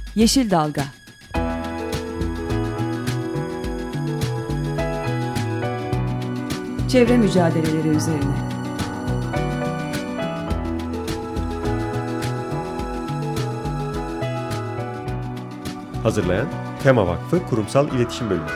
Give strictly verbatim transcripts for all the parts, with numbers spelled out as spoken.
Yeşil Dalga. Çevre mücadeleleri üzerine. Hazırlayan Tema Vakfı Kurumsal İletişim Bölümü.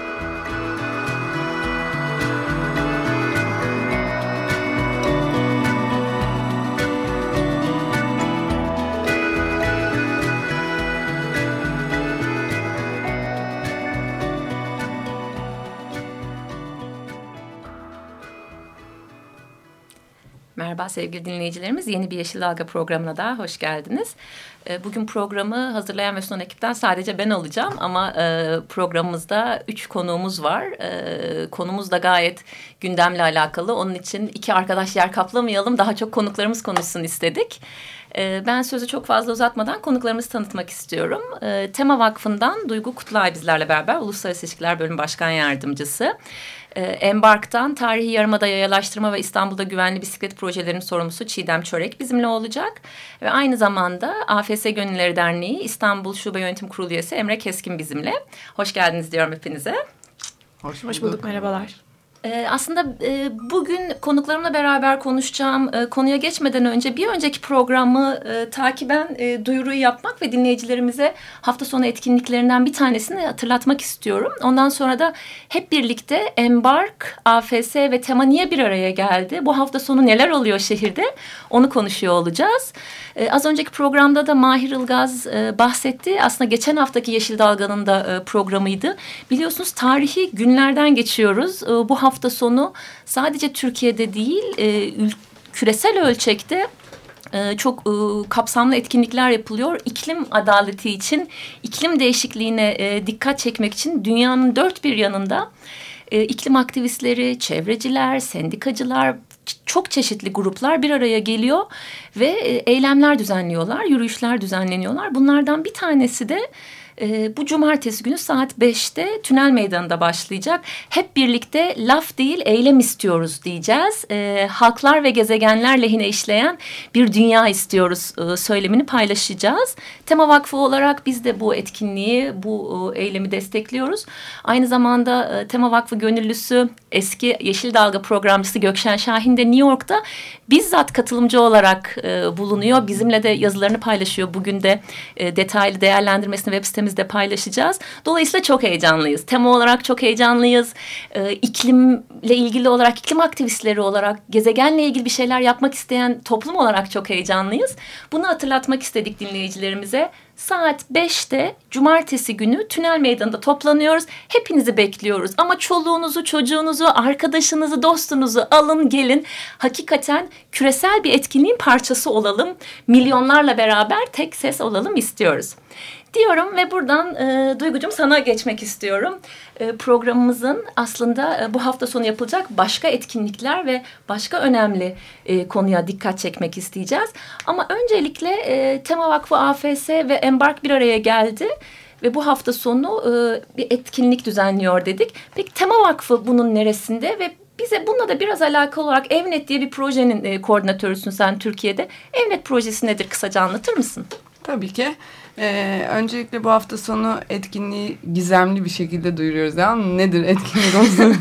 Merhaba sevgili dinleyicilerimiz. Yeni bir Yeşil Dalga programına daha hoş geldiniz. Bugün programı hazırlayan ve sunan ekipten sadece ben olacağım. Ama programımızda üç konuğumuz var. Konumuz da gayet gündemle alakalı. Onun için iki arkadaş yer kaplamayalım. Daha çok konuklarımız konuşsun istedik. Ben sözü çok fazla uzatmadan konuklarımızı tanıtmak istiyorum. Tema Vakfı'ndan Duygu Kutlay bizlerle beraber, Uluslararası İlişkiler Bölümü Başkan Yardımcısı. Embark'tan Tarihi Yarımada Yayalaştırma ve İstanbul'da Güvenli Bisiklet Projelerinin sorumlusu Çiğdem Çörek bizimle olacak. Ve aynı zamanda A F S Gönüllüleri Derneği İstanbul Şube Yönetim Kurulu üyesi Emre Keskin bizimle. Hoş geldiniz diyorum hepinize. Hoş bulduk. Hoş bulduk, merhabalar. Ee, aslında e, bugün konuklarımla beraber konuşacağım e, konuya geçmeden önce bir önceki programı e, takiben e, duyuruyu yapmak ve dinleyicilerimize hafta sonu etkinliklerinden bir tanesini hatırlatmak istiyorum. Ondan sonra da hep birlikte Embark, A F S ve Tema niye bir araya geldi? Bu hafta sonu neler oluyor şehirde? Onu konuşuyor olacağız. E, az önceki programda da Mahir Ilgaz e, bahsetti. Aslında geçen haftaki Yeşil Dalga'nın da e, programıydı. Biliyorsunuz tarihi günlerden geçiyoruz. E, bu hafta hafta sonu sadece Türkiye'de değil, e, küresel ölçekte e, çok e, kapsamlı etkinlikler yapılıyor. İklim adaleti için, iklim değişikliğine e, dikkat çekmek için dünyanın dört bir yanında e, iklim aktivistleri, çevreciler, sendikacılar, çok çeşitli gruplar bir araya geliyor ve e, eylemler düzenliyorlar, yürüyüşler düzenleniyorlar. Bunlardan bir tanesi de Ee, bu cumartesi günü saat beşte Tünel Meydanı'nda başlayacak. Hep birlikte laf değil eylem istiyoruz diyeceğiz. Ee, halklar ve gezegenler lehine işleyen bir dünya istiyoruz e, söylemini paylaşacağız. Tema Vakfı olarak biz de bu etkinliği, bu e, eylemi destekliyoruz. Aynı zamanda e, Tema Vakfı gönüllüsü, eski Yeşil Dalga programcısı Gökşen Şahin de New York'ta bizzat katılımcı olarak e, bulunuyor. Bizimle de yazılarını paylaşıyor. Bugün de e, detaylı değerlendirmesini web sitemizde paylaşacağız. Dolayısıyla çok heyecanlıyız. Tema olarak çok heyecanlıyız. E, iklimle ilgili olarak, iklim aktivistleri olarak, gezegenle ilgili bir şeyler yapmak isteyen toplum olarak çok heyecanlıyız. Bunu hatırlatmak istedik dinleyicilerimize. Saat beşte cumartesi günü Tünel Meydanı'nda toplanıyoruz. Hepinizi bekliyoruz. Ama çoluğunuzu, çocuğunuzu, arkadaşınızı, dostunuzu alın gelin. Hakikaten küresel bir etkinliğin parçası olalım. Milyonlarla beraber tek ses olalım istiyoruz diyorum ve buradan e, Duygucuğum sana geçmek istiyorum. E, programımızın aslında e, bu hafta sonu yapılacak başka etkinlikler ve başka önemli e, konuya dikkat çekmek isteyeceğiz. Ama öncelikle e, Tema Vakfı, A F S ve Embark bir araya geldi ve bu hafta sonu e, bir etkinlik düzenliyor dedik. Peki Tema Vakfı bunun neresinde ve bize bununla da biraz alakalı olarak Evnet diye bir projenin e, koordinatörüsün sen Türkiye'de. Evnet projesi nedir, kısaca anlatır mısın? Tabii ki. Ee, öncelikle bu hafta sonu etkinliği gizemli bir şekilde duyuruyoruz. Değil mi? Nedir etkinlik olsun?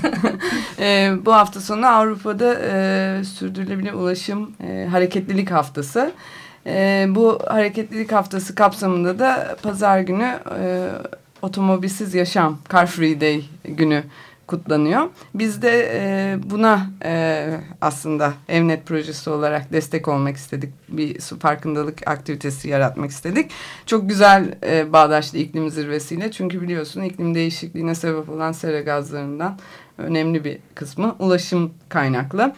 ee, bu hafta sonu Avrupa'da e, sürdürülebilir ulaşım e, hareketlilik haftası. E, bu hareketlilik haftası kapsamında da pazar günü e, otomobilsiz yaşam, Car Free Day günü kutlanıyor. Biz de e, buna e, aslında Evnet projesi olarak destek olmak istedik. Bir su farkındalık aktivitesi yaratmak istedik. Çok güzel e, bağdaşlı iklim zirvesiyle. Çünkü biliyorsun iklim değişikliğine sebep olan sera gazlarından önemli bir kısmı ulaşım kaynaklı.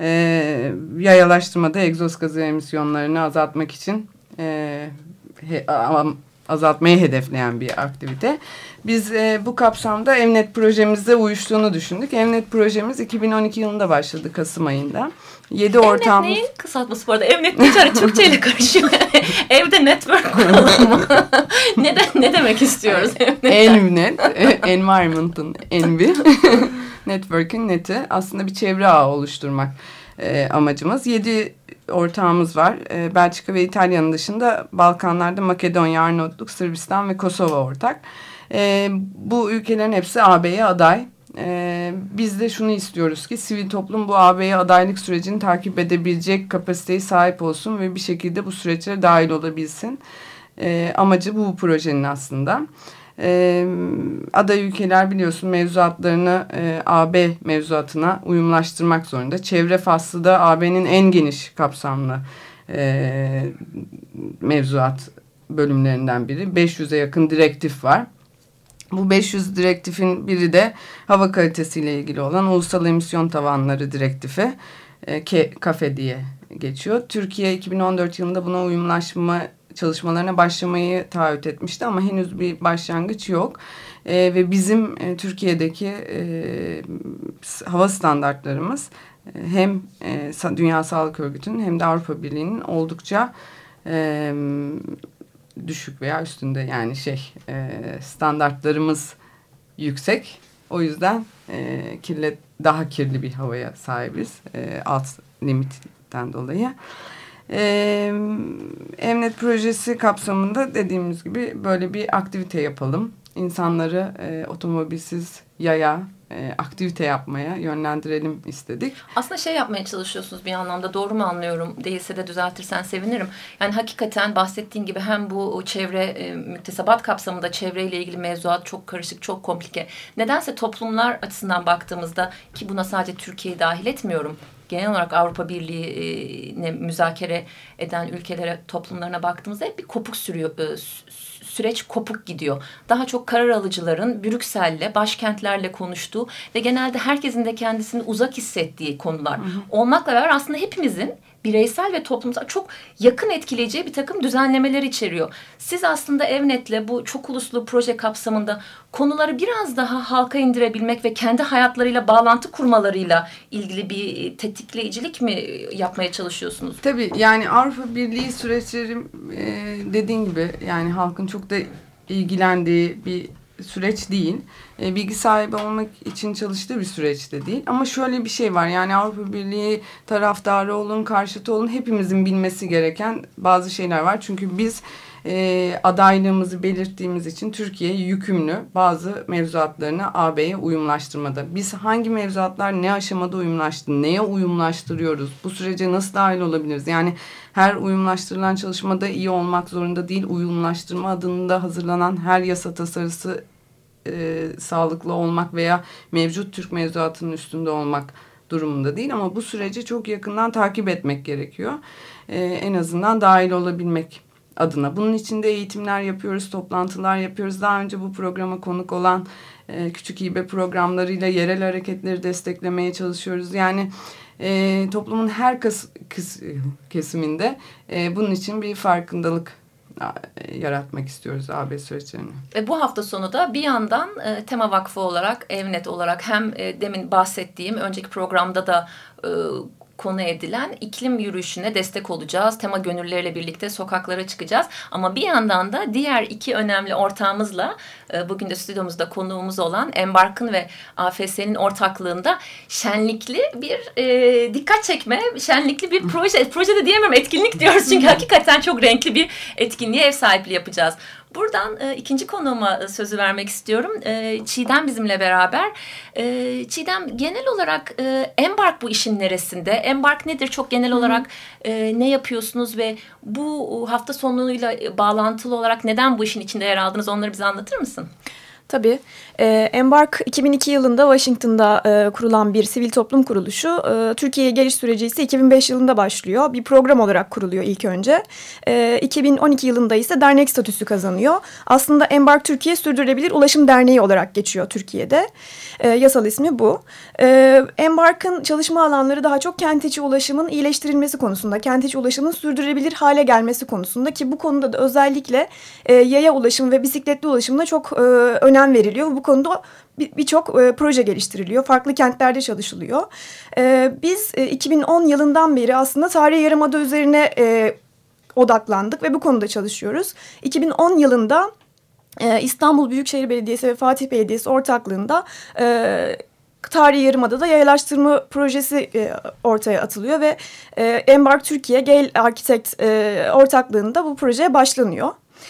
E, yayalaştırmada egzoz gazı emisyonlarını azaltmak için e, he, azaltmayı hedefleyen bir aktivite. Biz e, bu kapsamda Evnet projemizde uyuştuğunu düşündük. Evnet projemiz iki bin on iki yılında başladı, Kasım ayında. Yedi Evnet ortağımız... neyin kısaltması bu arada? Evnet deyince Türkçe ile karışıyor. Evde network kuralım mı? ne, de, ne demek istiyoruz? Envnet, environment'ın envi, network'ün neti. Aslında bir çevre ağı oluşturmak e, amacımız. Yedi ortağımız var. E, Belçika ve İtalya'nın dışında Balkanlarda Makedonya, Arnavutluk, Sırbistan ve Kosova ortak. E, bu ülkelerin hepsi A B'ye aday. E, biz de şunu istiyoruz ki sivil toplum bu A B'ye adaylık sürecini takip edebilecek kapasiteye sahip olsun ve bir şekilde bu süreçlere dahil olabilsin. E, amacı bu, bu projenin aslında. E, aday ülkeler biliyorsun mevzuatlarını e, A B mevzuatına uyumlaştırmak zorunda. Çevre faslı da A B'nin en geniş kapsamlı e, mevzuat bölümlerinden biri. beş yüze yakın direktif var. Bu beş yüz direktifin biri de hava kalitesiyle ilgili olan Ulusal Emisyon Tavanları Direktifi, e, KAFE diye geçiyor. Türkiye iki bin on dört yılında buna uyumlaşma çalışmalarına başlamayı taahhüt etmişti ama henüz bir başlangıç yok. E, ve bizim e, Türkiye'deki e, hava standartlarımız e, hem e, Dünya Sağlık Örgütü'nün hem de Avrupa Birliği'nin oldukça e, düşük veya üstünde, yani şey e, standartlarımız yüksek. O yüzden e, kirlet daha kirli bir havaya sahibiz e, alt limitten dolayı. Ee, Emnet projesi kapsamında dediğimiz gibi böyle bir aktivite yapalım. İnsanları e, otomobilsiz yaya e, aktivite yapmaya yönlendirelim istedik. Aslında şey yapmaya çalışıyorsunuz bir anlamda, doğru mu anlıyorum? Değilse de düzeltirsen sevinirim. Yani hakikaten bahsettiğin gibi hem bu çevre e, müktesebat kapsamında çevreyle ilgili mevzuat çok karışık, çok komplike. Nedense toplumlar açısından baktığımızda, ki buna sadece Türkiye'yi dahil etmiyorum, genel olarak Avrupa Birliği'ne müzakere eden ülkelere, toplumlarına baktığımızda hep bir kopuk sürüyor, süreç kopuk gidiyor. Daha çok karar alıcıların Brüksel'le, başkentlerle konuştuğu ve genelde herkesin de kendisini uzak hissettiği konular. Hı hı. Olmakla beraber aslında hepimizin bireysel ve toplumsal çok yakın etkileyeceği bir takım düzenlemeler içeriyor. Siz aslında Evnet'le bu çok uluslu proje kapsamında konuları biraz daha halka indirebilmek ve kendi hayatlarıyla bağlantı kurmalarıyla ilgili bir tetikleyicilik mi yapmaya çalışıyorsunuz? Tabii, yani Avrupa Birliği süreçleri e, dediğin gibi yani halkın çok da ilgilendiği bir süreç değil. E, bilgi sahibi olmak için çalıştığı bir süreç de değil. Ama şöyle bir şey var. Yani Avrupa Birliği taraftarı olun, karşıtı olun, hepimizin bilmesi gereken bazı şeyler var. Çünkü biz e, adaylığımızı belirttiğimiz için Türkiye yükümlü bazı mevzuatlarını A B'ye uyumlaştırmada. Biz hangi mevzuatlar ne aşamada uyumlaştı, neye uyumlaştırıyoruz, bu sürece nasıl dahil olabiliriz? Yani her uyumlaştırılan çalışmada iyi olmak zorunda değil. Uyumlaştırma adında hazırlanan her yasa tasarısı e, sağlıklı olmak veya mevcut Türk mevzuatının üstünde olmak durumunda değil. Ama bu süreci çok yakından takip etmek gerekiyor. E, en azından dahil olabilmek adına. Bunun için de eğitimler yapıyoruz, toplantılar yapıyoruz. Daha önce bu programa konuk olan e, küçük hibe programlarıyla yerel hareketleri desteklemeye çalışıyoruz. Yani e, toplumun her kas, kıs, kesiminde e, bunun için bir farkındalık e, yaratmak istiyoruz A B süreçlerini. Ve bu hafta sonu da bir yandan e, Tema Vakfı olarak, Evnet olarak hem e, demin bahsettiğim önceki programda da e, konu edilen iklim yürüyüşüne destek olacağız. Tema gönüllüleriyle birlikte sokaklara çıkacağız. Ama bir yandan da diğer iki önemli ortağımızla bugün de stüdyomuzda konuğumuz olan Embark'ın ve A F S'nin ortaklığında şenlikli bir e, dikkat çekme, şenlikli bir proje. Proje de diyemiyorum, etkinlik diyoruz çünkü hakikaten çok renkli bir etkinliğe ev sahipliği yapacağız. Buradan e, ikinci konuğuma sözü vermek istiyorum. E, Çiğdem bizimle beraber. E, Çiğdem, genel olarak e, Embark bu işin neresinde? Embark nedir? Çok genel olarak e, ne yapıyorsunuz ve bu hafta sonuyla bağlantılı olarak neden bu işin içinde yer aldınız? Onları bize anlatır mısın? Tabii. E, Embark iki bin iki yılında Washington'da e, kurulan bir sivil toplum kuruluşu. E, Türkiye'ye geliş süreci ise iki bin beş yılında başlıyor. Bir program olarak kuruluyor ilk önce. E, iki bin on iki yılında ise dernek statüsü kazanıyor. Aslında Embark Türkiye Sürdürülebilir Ulaşım Derneği olarak geçiyor Türkiye'de. E, yasal ismi bu. E, Embark'ın çalışma alanları daha çok kent içi ulaşımın iyileştirilmesi konusunda, kent içi ulaşımın sürdürülebilir hale gelmesi konusunda, ki bu konuda da özellikle e, yaya ulaşım ve bisikletli ulaşımına çok e, önem veriliyor. Bu konuda birçok bir e, proje geliştiriliyor. Farklı kentlerde çalışılıyor. E, biz e, iki bin on yılından beri aslında Tarihi Yarımada üzerine e, odaklandık ve bu konuda çalışıyoruz. iki bin on yılında e, İstanbul Büyükşehir Belediyesi ve Fatih Belediyesi ortaklığında e, Tarihi Yarımada'da yayalaştırma projesi e, ortaya atılıyor ve e, Embark Türkiye Gale Architect e, ortaklığında bu projeye başlanıyor.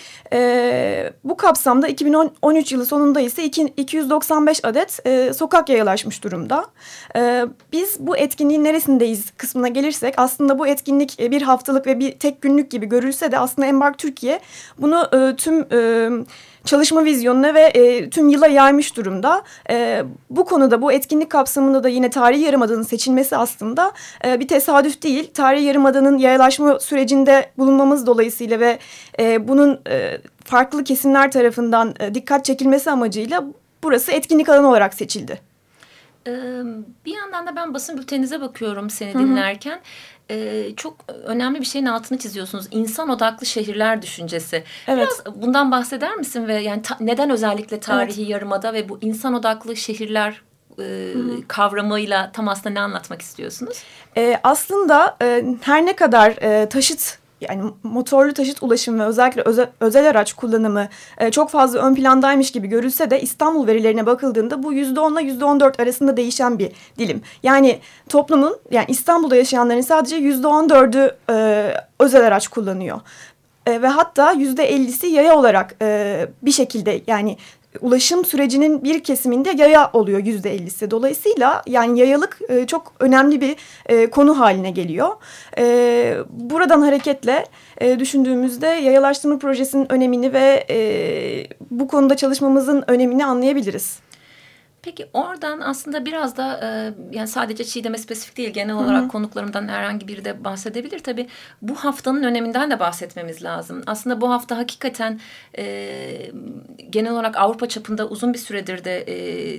E, bu kapsamda iki bin on üç yılı sonunda ise iki yüz doksan beş adet e, sokak yayalaşmış durumda. E, biz bu etkinliğin neresindeyiz kısmına gelirsek, aslında bu etkinlik e, bir haftalık ve bir tek günlük gibi görülse de aslında Embark Türkiye bunu e, tüm e, çalışma vizyonuna ve e, tüm yıla yaymış durumda. E, bu konuda, bu etkinlik kapsamında da yine Tarihi Yarımada'nın seçilmesi aslında e, bir tesadüf değil. Tarihi Yarımada'nın yayalaşma sürecinde bulunmamız dolayısıyla ve e, bunun e, farklı kesimler tarafından e, dikkat çekilmesi amacıyla burası etkinlik alanı olarak seçildi. Ee, bir yandan da ben basın bülteninize bakıyorum seni dinlerken. Ee, çok önemli bir şeyin altını çiziyorsunuz. İnsan odaklı şehirler düşüncesi. Evet. Biraz bundan bahseder misin ve yani ta, neden özellikle Tarihi evet. Yarımada ve bu insan odaklı şehirler e, kavramıyla tam aslında ne anlatmak istiyorsunuz? E, aslında e, her ne kadar e, taşıt, yani motorlu taşıt ulaşımı ve özellikle özel, özel araç kullanımı e, çok fazla ön plandaymış gibi görülse de İstanbul verilerine bakıldığında bu yüzde on ile yüzde on dört arasında değişen bir dilim. Yani toplumun, yani İstanbul'da yaşayanların sadece yüzde on dördü e, özel araç kullanıyor. E, ve hatta yüzde ellisi yaya olarak e, bir şekilde, yani ulaşım sürecinin bir kesiminde yaya oluyor yüzde ellisi. Dolayısıyla yani yayalık e, çok önemli bir e, konu haline geliyor. E, buradan hareketle e, düşündüğümüzde yayalaştırma projesinin önemini ve e, bu konuda çalışmamızın önemini anlayabiliriz. Peki oradan aslında biraz da e, yani sadece Çiğdem'e spesifik değil, genel olarak Hı-hı. konuklarımdan herhangi biri de bahsedebilir. Tabii bu haftanın öneminden de bahsetmemiz lazım. Aslında bu hafta hakikaten e, genel olarak Avrupa çapında uzun bir süredir de e,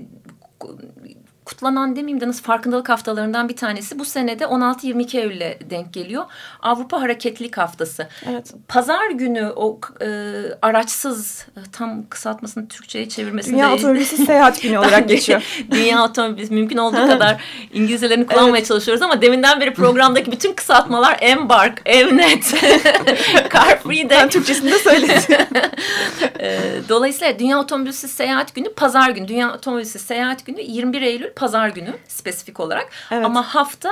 kutlanan demeyeyim de nasıl farkındalık haftalarından bir tanesi. Bu senede on altı yirmi iki Eylül'e denk geliyor. Avrupa Hareketlilik Haftası. Evet. Pazar günü o e, araçsız, tam kısaltmasını Türkçe'ye çevirmesinde... Dünya Otomobilsiz Seyahat Günü olarak geçiyor. Dünya Otomobilsiz, mümkün olduğu kadar İngilizcelerini kullanmaya evet. çalışıyoruz ama deminden beri programdaki bütün kısaltmalar Embark, Evnet, Car Free Day. Ben Türkçesini de söyledim. Dolayısıyla Dünya Otomobilsiz Seyahat Günü Pazar günü. Dünya Otomobilsiz Seyahat Günü yirmi bir Eylül Pazar günü spesifik olarak. Evet. Ama hafta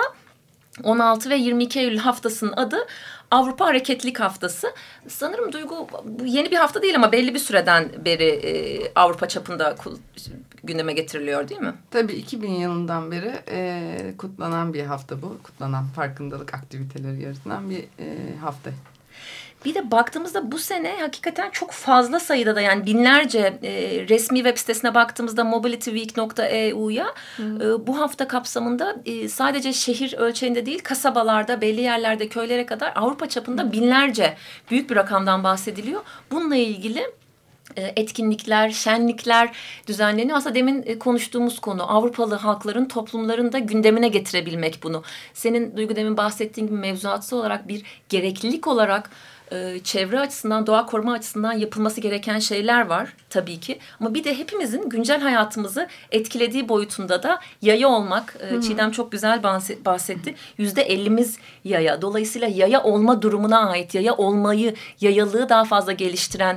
on altı ve yirmi iki Eylül haftasının adı Avrupa Hareketlilik Haftası. Sanırım Duygu, bu yeni bir hafta değil ama belli bir süreden beri e, Avrupa çapında gündeme getiriliyor değil mi? Tabii iki bin yılından beri e, kutlanan bir hafta bu. Kutlanan farkındalık aktiviteleri yaratılan bir e, hafta. Bir de baktığımızda bu sene hakikaten çok fazla sayıda da, yani binlerce e, resmi web sitesine baktığımızda mobilityweek nokta e u'ya e, bu hafta kapsamında e, sadece şehir ölçeğinde değil, kasabalarda, belli yerlerde, köylere kadar Avrupa çapında binlerce, büyük bir rakamdan bahsediliyor. Bununla ilgili etkinlikler, şenlikler düzenleniyor. Aslında demin konuştuğumuz konu Avrupalı halkların, toplumların da gündemine getirebilmek bunu. Senin Duygu demin bahsettiğin gibi mevzuatsal olarak bir gereklilik olarak çevre açısından, doğa koruma açısından yapılması gereken şeyler var tabii ki. Ama bir de hepimizin güncel hayatımızı etkilediği boyutunda da yaya olmak. Hı-hı. Çiğdem çok güzel bahsetti. Yüzde ellimiz yaya. Dolayısıyla yaya olma durumuna ait, yaya olmayı, yayalığı daha fazla geliştiren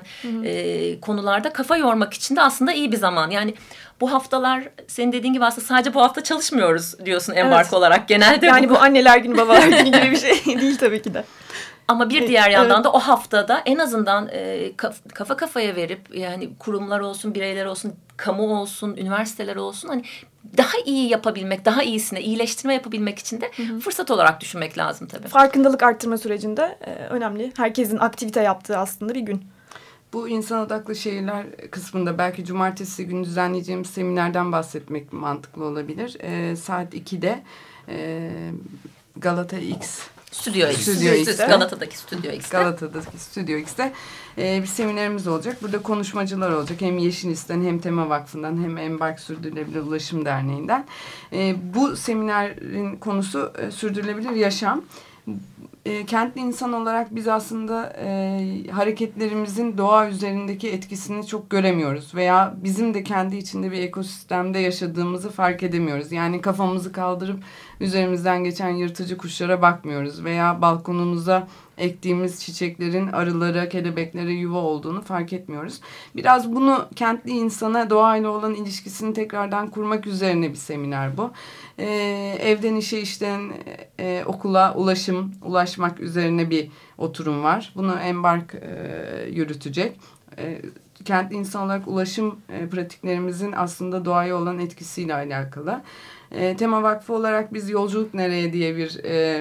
e, konularda kafa yormak için de aslında iyi bir zaman. Yani bu haftalar senin dediğin gibi aslında sadece bu hafta çalışmıyoruz diyorsun Embark evet. olarak. Genelde yani bu, bu anneler günü, babalar günü gibi bir şey değil tabii ki de. Ama bir diğer yandan evet. da o haftada en azından e, kafa kafaya verip, yani kurumlar olsun, bireyler olsun, kamu olsun, üniversiteler olsun, hani daha iyi yapabilmek, daha iyisine, iyileştirme yapabilmek için de hı hı. fırsat olarak düşünmek lazım tabii. Farkındalık arttırma sürecinde e, önemli. Herkesin aktivite yaptığı aslında bir gün. Bu insan odaklı şehirler kısmında belki cumartesi günü düzenleyeceğimiz seminerden bahsetmek mantıklı olabilir. E, saat ikide e, Galata X Stüdyo X. Stüdyo X'te. Galata'daki Stüdyo X'te. Galata'daki Stüdyo X'te e, bir seminerimiz olacak. Burada konuşmacılar olacak. Hem Yeşilis'ten hem Tema Vakfı'ndan hem Embark Sürdürülebilir Ulaşım Derneği'nden. E, bu seminerin konusu e, sürdürülebilir yaşam. E, kentli insan olarak biz aslında e, hareketlerimizin doğa üzerindeki etkisini çok göremiyoruz. Veya bizim de kendi içinde bir ekosistemde yaşadığımızı fark edemiyoruz. Yani kafamızı kaldırıp üzerimizden geçen yırtıcı kuşlara bakmıyoruz. Veya balkonumuza ektiğimiz çiçeklerin arılara, kelebeklere yuva olduğunu fark etmiyoruz. Biraz bunu kentli insana doğayla olan ilişkisini tekrardan kurmak üzerine bir seminer bu. Ee, evden işe, işten e, okula ulaşım, ulaşmak üzerine bir oturum var. Bunu Embark e, yürütecek. E, kentli insan olarak ulaşım e, pratiklerimizin aslında doğaya olan etkisiyle alakalı. E, Tema Vakfı olarak biz Yolculuk Nereye diye bir e,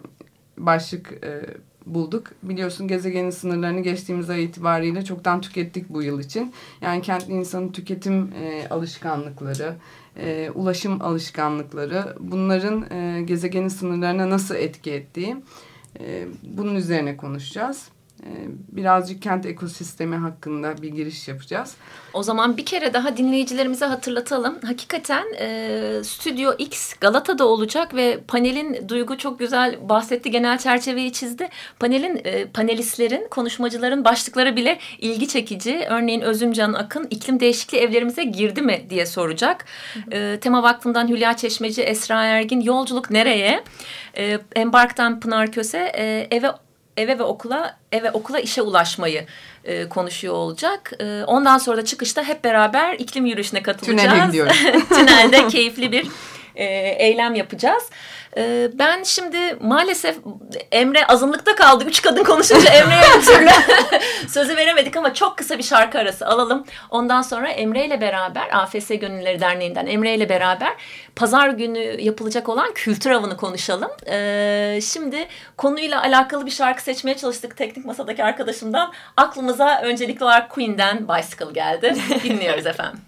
başlık e, bulduk. Biliyorsun gezegenin sınırlarını geçtiğimiz ay itibariyle çoktan tükettik bu yıl için. Yani kentli insanın tüketim e, alışkanlıkları, e, ulaşım alışkanlıkları, bunların e, gezegenin sınırlarına nasıl etki ettiği, e, bunun üzerine konuşacağız. Birazcık kent ekosistemi hakkında bir giriş yapacağız. O zaman bir kere daha dinleyicilerimize hatırlatalım. Hakikaten e, Stüdyo X Galata'da olacak ve panelin Duygu çok güzel bahsetti, genel çerçeveyi çizdi. Panelin e, panelistlerin, konuşmacıların başlıkları bile ilgi çekici. Örneğin Özümcan Akın iklim değişikliği evlerimize girdi mi diye soracak. E, Tema Vakfı'ndan Hülya Çeşmeci, Esra Ergin yolculuk nereye? E, Embark'tan Pınar Köse e, eve eve ve okula, eve okula işe ulaşmayı e, konuşuyor olacak. E, ondan sonra da çıkışta hep beraber iklim yürüyüşüne katılacağız. Tünele gidiyoruz. Tünelde keyifli bir e, eylem yapacağız. E, ben şimdi maalesef Emre azınlıkta kaldı. Üç kadın konuşunca Emre'ye bir türlü sözü veremedik ama çok kısa bir şarkı arası alalım. Ondan sonra Emre ile beraber A F S Gönüllüleri Derneği'nden Emre ile beraber pazar günü yapılacak olan kültür avını konuşalım. Ee, şimdi konuyla alakalı bir şarkı seçmeye çalıştık teknik masadaki arkadaşımdan. Aklımıza öncelikli olarak Queen'den Bicycle geldi. Dinliyoruz efendim.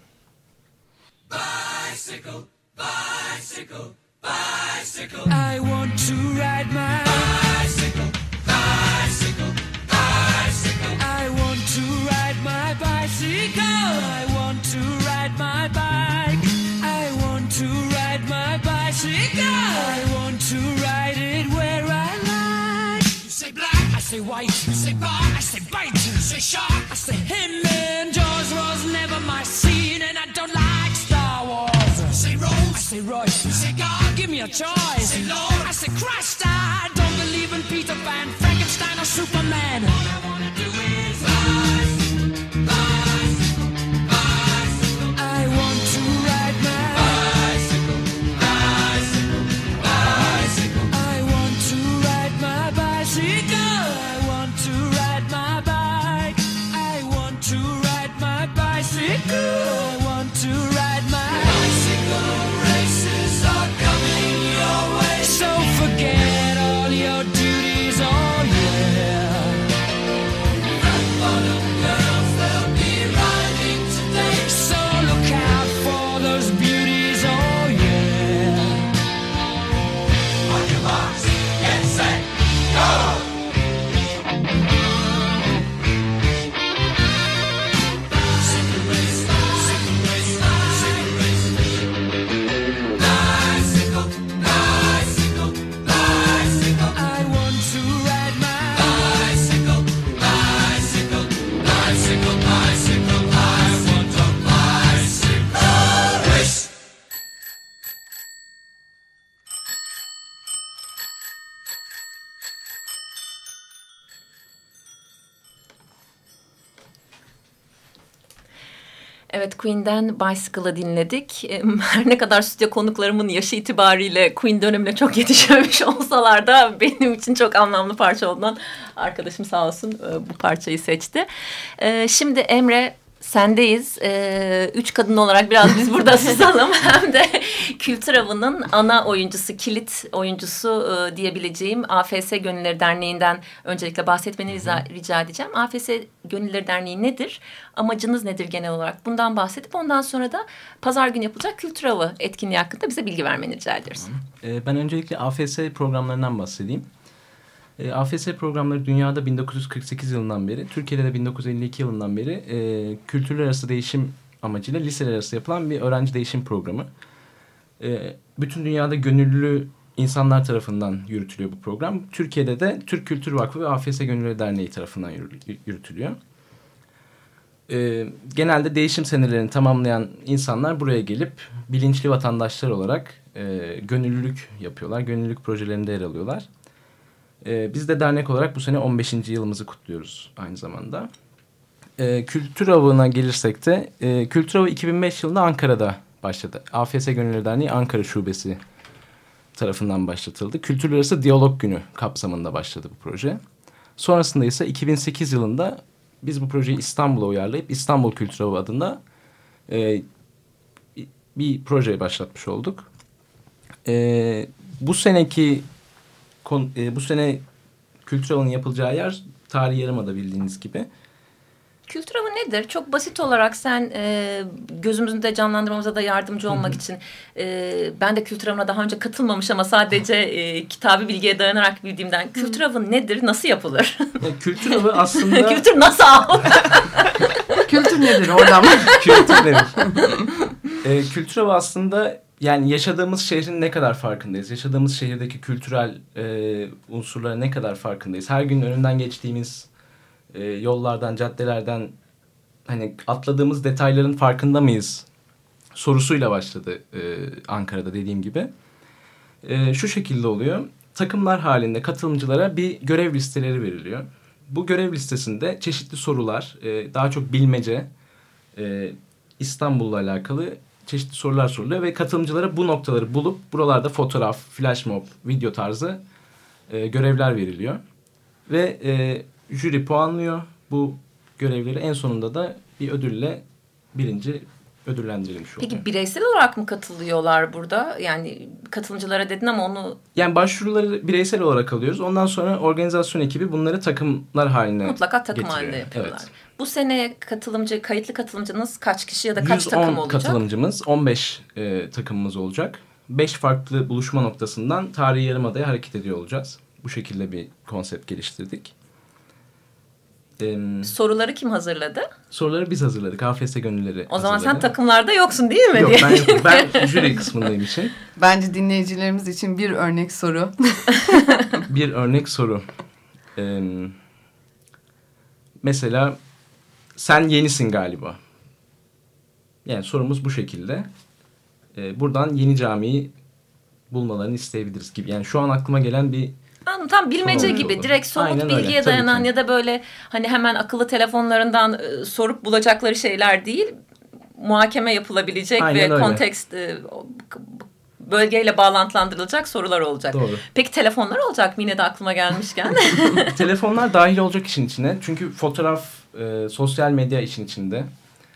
Bicycle, bicycle, bicycle. I want to ride my bicycle, bicycle, bicycle. I want to ride my bicycle. I want to ride my bike. I want to ride my bicycle. I want to ride it where I like. You say black, I say white. You say bar, I say bite. You say shark, I say him. And Jaws was never my scene, and I don't like Star Wars. You say Rose, I say Royce. You say God, give me a choice. You say Lord, I say Christ. I don't believe in Peter Pan, Frankenstein, or Superman. All I wanna do is rise. Evet, Queen'den Bicycle'ı dinledik. Her ne kadar stüdyo konuklarımın yaşı itibariyle Queen dönemine çok yetişememiş olsalar da benim için çok anlamlı parça olduğundan arkadaşım sağ olsun bu parçayı seçti. Şimdi Emre, sendeyiz. Ee, üç kadın olarak biraz biz burada susalım. Hem de kültür avının ana oyuncusu, kilit oyuncusu e, diyebileceğim A F S Gönüllüleri Derneği'nden öncelikle bahsetmeni rica, rica edeceğim. A F S Gönüllüleri Derneği nedir? Amacınız nedir genel olarak? Bundan bahsedip ondan sonra da pazar günü yapılacak kültür avı etkinliği hakkında bize bilgi vermeni rica ediyoruz. Ee, ben öncelikle A F S programlarından bahsedeyim. A F S programları dünyada bin dokuz yüz kırk sekiz yılından beri, Türkiye'de de bin dokuz yüz elli iki yılından beri e, kültürler arası değişim amacıyla liseler arası yapılan bir öğrenci değişim programı. E, bütün dünyada gönüllü insanlar tarafından yürütülüyor bu program. Türkiye'de de Türk Kültür Vakfı ve A F S Gönüllüleri Derneği tarafından yürütülüyor. Ee, genelde değişim senelerini tamamlayan insanlar buraya gelip bilinçli vatandaşlar olarak e, gönüllülük yapıyorlar. Gönüllülük projelerinde yer alıyorlar. Ee, biz de dernek olarak bu sene on beşinci yılımızı kutluyoruz aynı zamanda. Ee, kültür avına gelirsek de e, Kültür Avı iki bin beş yılında Ankara'da başladı. A F S Gönüllüleri Derneği Ankara Şubesi tarafından başlatıldı. Kültürler Arası Diyalog Günü kapsamında başladı bu proje. Sonrasında ise iki bin sekiz yılında biz bu projeyi İstanbul'a uyarlayıp İstanbul Kültür Avı adında e, bir proje başlatmış olduk. E, bu seneki e, bu sene Kültür Avı'nın yapılacağı yer Tarihi Yarımada bildiğiniz gibi. Kültür avı nedir? Çok basit olarak sen e, gözümüzde canlandırmamıza da yardımcı olmak için e, ben de kültür avına daha önce katılmamış ama sadece e, kitabı bilgiye dayanarak bildiğimden kültür avı nedir? Nasıl yapılır? E, kültür avı aslında... Kültür nasıl av? Kültür nedir oradan? Kültür nedir? e, kültür avı aslında yani yaşadığımız şehrin ne kadar farkındayız? Yaşadığımız şehirdeki kültürel e, unsurlara ne kadar farkındayız? Her gün önünden geçtiğimiz E, yollardan, caddelerden hani atladığımız detayların farkında mıyız sorusuyla başladı e, Ankara'da dediğim gibi. E, şu şekilde oluyor. Takımlar halinde katılımcılara bir görev listeleri veriliyor. Bu görev listesinde çeşitli sorular, e, daha çok bilmece, e, İstanbul'la alakalı çeşitli sorular soruluyor ve katılımcılara bu noktaları bulup buralarda fotoğraf, flash mob, video tarzı e, görevler veriliyor. Ve e, jüri puanlıyor bu görevleri. En sonunda da bir ödülle birinci ödüllendirilmiş oluyor. Peki bireysel olarak mı katılıyorlar burada? Yani katılımcılara dedin ama onu... Yani başvuruları bireysel olarak alıyoruz. Ondan sonra organizasyon ekibi bunları takımlar haline mutlaka takım getiriyor. halinde yapıyorlar. Evet. Bu sene katılımcı, kayıtlı katılımcınız kaç kişi ya da kaç takım olacak? katılımcımız, on beş e, takımımız olacak. beş farklı buluşma noktasından Tarihi Yarımada'ya hareket ediyor olacağız. Bu şekilde bir konsept geliştirdik. Soruları kim hazırladı? Soruları biz hazırladık. A F S Gönülleri O zaman hazırladı. sen takımlarda yoksun değil mi? Yok ben yokum. Ben jüri kısmındayım için. Bence dinleyicilerimiz için bir örnek soru. Bir örnek soru. Ee, mesela sen yenisin galiba. Yani sorumuz bu şekilde. Ee, buradan Yeni Cami'yi bulmalarını isteyebiliriz gibi. Yani şu an aklıma gelen bir Anladım, tam bilmece Tamam, gibi olur. direkt somut Aynen bilgiye öyle, dayanan tabii ki. ya da böyle hani hemen akıllı telefonlarından e, sorup bulacakları şeyler değil, muhakeme yapılabilecek Aynen ve öyle. kontekst e, bölgeyle bağlantılandırılacak sorular olacak. Doğru. Peki telefonlar olacak mı yine de aklıma gelmişken? Telefonlar dahil olacak işin içine. Çünkü fotoğraf, e, sosyal medya işin içinde.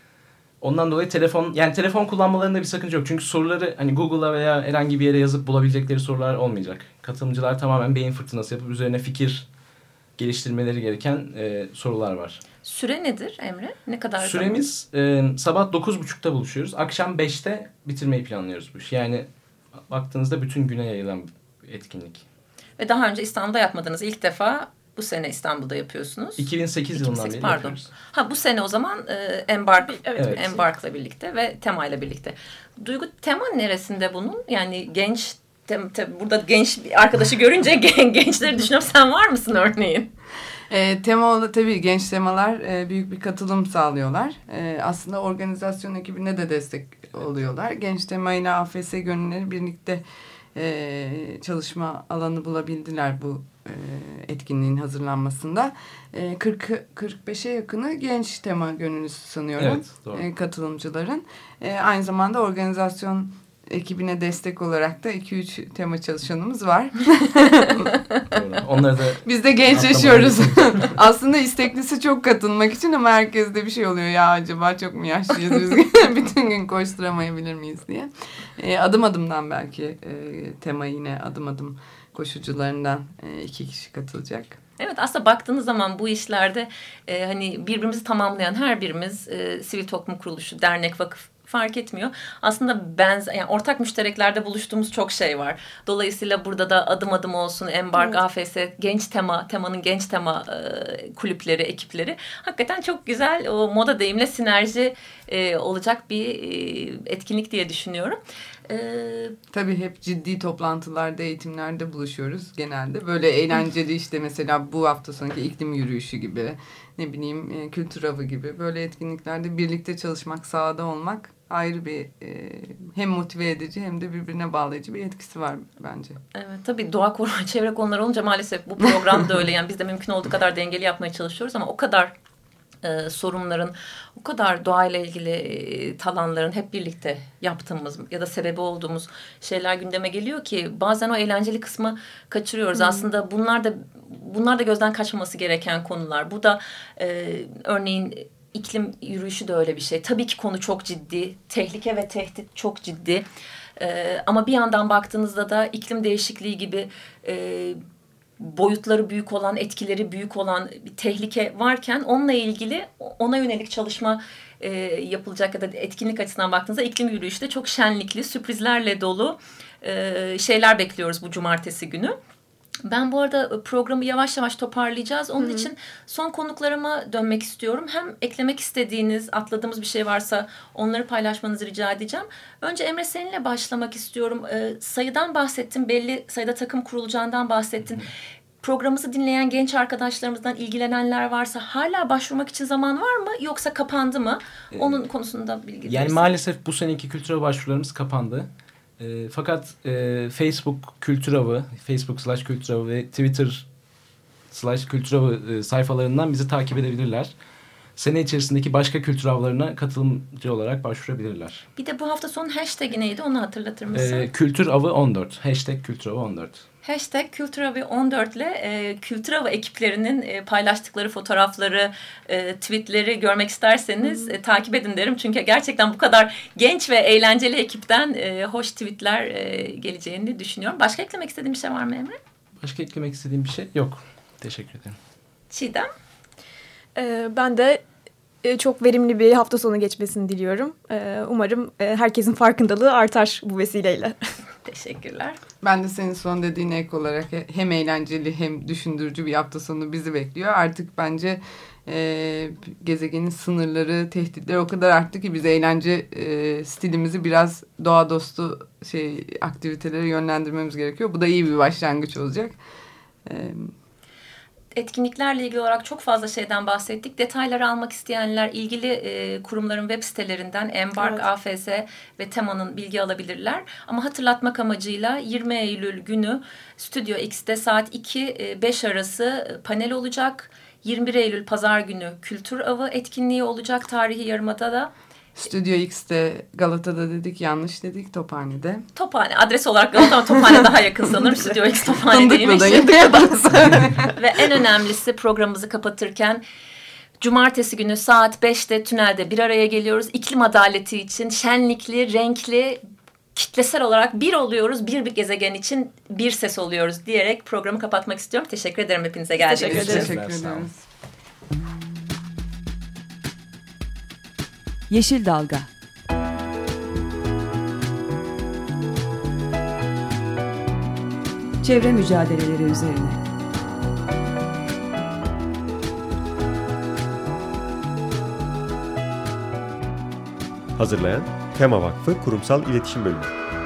Ondan dolayı telefon, yani telefon kullanmalarında bir sakınca yok. Çünkü soruları hani Google'a veya herhangi bir yere yazıp bulabilecekleri sorular olmayacak. Katılımcılar tamamen beyin fırtınası yapıp üzerine fikir geliştirmeleri gereken e, sorular var. Süre nedir Emre? Ne kadar zaman? Süremiz e, sabah dokuz buçukta buluşuyoruz. Akşam beşte bitirmeyi planlıyoruz bu işi. Yani baktığınızda bütün güne yayılan bir etkinlik. Ve daha önce İstanbul'da yapmadınız. İlk defa bu sene İstanbul'da yapıyorsunuz. iki bin sekiz yılından beri pardon. yapıyoruz. Ha bu sene o zaman e, Embark, evet, Evet. Embark'la birlikte ve Tema ile birlikte. Duygu, Tema neresinde bunun? Yani genç, tem, tem, burada genç bir arkadaşı görünce gen, gençleri düşünüyorum. Sen var mısın örneğin? E, tema tabii genç temalar e, büyük bir katılım sağlıyorlar. E, aslında organizasyon ekibine de destek oluyorlar. Genç tema ile A F S Gönülleri birlikte e, çalışma alanı bulabildiler bu e, etkinliğin hazırlanmasında. E, kırk kırk beşe yakını genç tema gönüllüsü sanıyorum. Evet, doğru. E, katılımcıların. E, aynı zamanda organizasyon ekibine destek olarak da iki üç tema çalışanımız var. Doğru. Onları da Biz de gençleşiyoruz. Aslında isteklisi çok katılmak için ama herkeste bir şey oluyor. Ya acaba çok mu yaşlıyız biz? Bütün gün koşturamayabilir miyiz diye. E, adım adımdan belki e, tema yine adım adım koşucularından e, iki kişi katılacak. Evet, aslında baktığınız zaman bu işlerde e, hani birbirimizi tamamlayan her birimiz e, sivil toplum kuruluşu, dernek, vakıf fark etmiyor. Aslında benzer, yani ortak müştereklerde buluştuğumuz çok şey var. Dolayısıyla burada da adım adım olsun, Embark, evet. A F S, genç tema, temanın genç tema e, kulüpleri, ekipleri. Hakikaten çok güzel, o moda deyimle sinerji e, olacak bir e, etkinlik diye düşünüyorum. Ee, Tabii hep ciddi toplantılarda, eğitimlerde buluşuyoruz genelde. Böyle eğlenceli işte mesela bu hafta sonraki iklim yürüyüşü gibi, ne bileyim kültür avı gibi böyle etkinliklerde birlikte çalışmak, sahada olmak ayrı bir e, hem motive edici hem de birbirine bağlayıcı bir etkisi var bence. Evet, tabii doğa koruma, çevre konuları olunca maalesef bu program da öyle. Yani biz de mümkün olduğu kadar dengeli yapmaya çalışıyoruz ama o kadar e, sorunların, o kadar doğayla ilgili e, talanların hep birlikte yaptığımız ya da sebebi olduğumuz şeyler gündeme geliyor ki bazen o eğlenceli kısmı kaçırıyoruz. Hmm. Aslında bunlar da bunlar da gözden kaçmaması gereken konular. Bu da e, örneğin iklim yürüyüşü de öyle bir şey. Tabii ki konu çok ciddi, tehlike ve tehdit çok ciddi. E, ama bir yandan baktığınızda da iklim değişikliği gibi e, boyutları büyük olan, etkileri büyük olan bir tehlike varken onunla ilgili ona yönelik çalışma e, yapılacak ya da etkinlik açısından baktığınızda iklim yürüyüşü de çok şenlikli, sürprizlerle dolu e, şeyler bekliyoruz bu cumartesi günü. Ben bu arada programı yavaş yavaş toparlayacağız. Onun Hı-hı. için son konuklarıma dönmek istiyorum. Hem eklemek istediğiniz, atladığımız bir şey varsa onları paylaşmanızı rica edeceğim. Önce Emre seninle başlamak istiyorum. Ee, sayıdan bahsettin, belli sayıda takım kurulacağından bahsettin. Hı-hı. Programımızı dinleyen genç arkadaşlarımızdan ilgilenenler varsa hala başvurmak için zaman var mı? Yoksa kapandı mı? Onun ee, konusunda bilgi Yani verirsin. Maalesef bu seneki kültüre başvurularımız kapandı. E, fakat e, Facebook Kültür Avı, Facebook slash Kültür Avı ve Twitter slash Kültür Avı e, sayfalarından bizi takip edebilirler. Sene içerisindeki başka kültür avlarına katılımcı olarak başvurabilirler. Bir de bu hafta sonu hashtag neydi onu hatırlatır mısın? E, Kültür Avı on dört. Hashtag Kültür Avı on dört. Hashtag Kültür Avı on dört ile e, Kültür Avı ekiplerinin e, paylaştıkları fotoğrafları, e, tweetleri görmek isterseniz e, takip edin derim. Çünkü gerçekten bu kadar genç ve eğlenceli ekipten e, hoş tweetler e, geleceğini düşünüyorum. Başka eklemek istediğin bir şey var mı Emre? Başka eklemek istediğim bir şey yok. Teşekkür ederim. Çiğdem? Ee, ben de e, çok verimli bir hafta sonu geçmesini diliyorum. Ee, umarım e, herkesin farkındalığı artar bu vesileyle. Teşekkürler. Ben de senin son dediğine ek olarak hem eğlenceli hem düşündürücü bir hafta sonu bizi bekliyor. Artık bence e, gezegenin sınırları, tehditleri o kadar arttı ki biz eğlence e, stilimizi biraz doğa dostu şey aktivitelere yönlendirmemiz gerekiyor. Bu da iyi bir başlangıç olacak. Evet. Etkinliklerle ilgili olarak çok fazla şeyden bahsettik. Detayları almak isteyenler ilgili e, kurumların web sitelerinden Embark, evet. A F S ve Tema'nın bilgi alabilirler. Ama hatırlatmak amacıyla yirmi Eylül günü Stüdyo X'te saat iki beş arası panel olacak. yirmi bir Eylül Pazar günü Kültür Avı etkinliği olacak tarihi yarımadada. Stüdyo X'te Galata'da dedik, yanlış dedik, Tophane'de. Tophane, adres olarak Galata ama Tophane daha yakın sanırım. Stüdyo X Tophane'deymiş. Ve en önemlisi programımızı kapatırken cumartesi günü saat beşte tünelde bir araya geliyoruz. İklim adaleti için şenlikli, renkli, kitlesel olarak bir oluyoruz. Bir bir gezegen için bir ses oluyoruz diyerek programı kapatmak istiyorum. Teşekkür ederim hepinize geldiğiniz için. Teşekkür, Teşekkür ederiz. Yeşil Dalga. Çevre mücadeleleri üzerine. Hazırlayan Tema Vakfı Kurumsal İletişim Bölümü.